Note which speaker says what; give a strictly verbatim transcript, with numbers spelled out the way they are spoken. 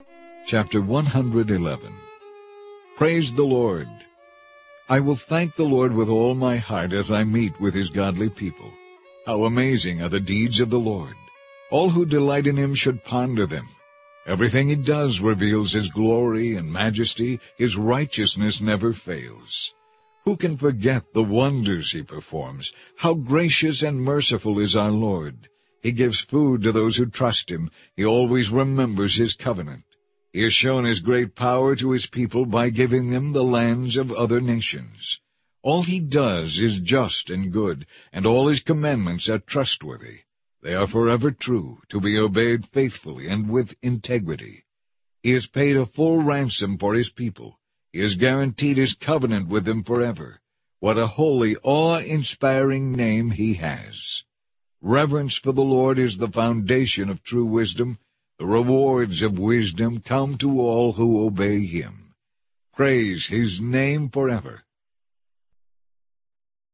Speaker 1: Chapter one hundred eleven. Praise the Lord. I will thank the Lord with all my heart as I meet with his godly people. How amazing are the deeds of the Lord! All who delight in him should ponder them. Everything he does reveals his glory and majesty. His righteousness never fails. Who can forget the wonders he performs? How gracious and merciful is our Lord! He gives food to those who trust him. He always remembers his covenant. He has shown his great power to his people by giving them the lands of other nations. All he does is just and good, and all his commandments are trustworthy. They are forever true, to be obeyed faithfully and with integrity. He has paid a full ransom for his people. He has guaranteed his covenant with them forever. What a holy, awe-inspiring name he has! Reverence for the Lord is the foundation of true wisdom. The rewards of wisdom come to all who obey him. Praise his name forever.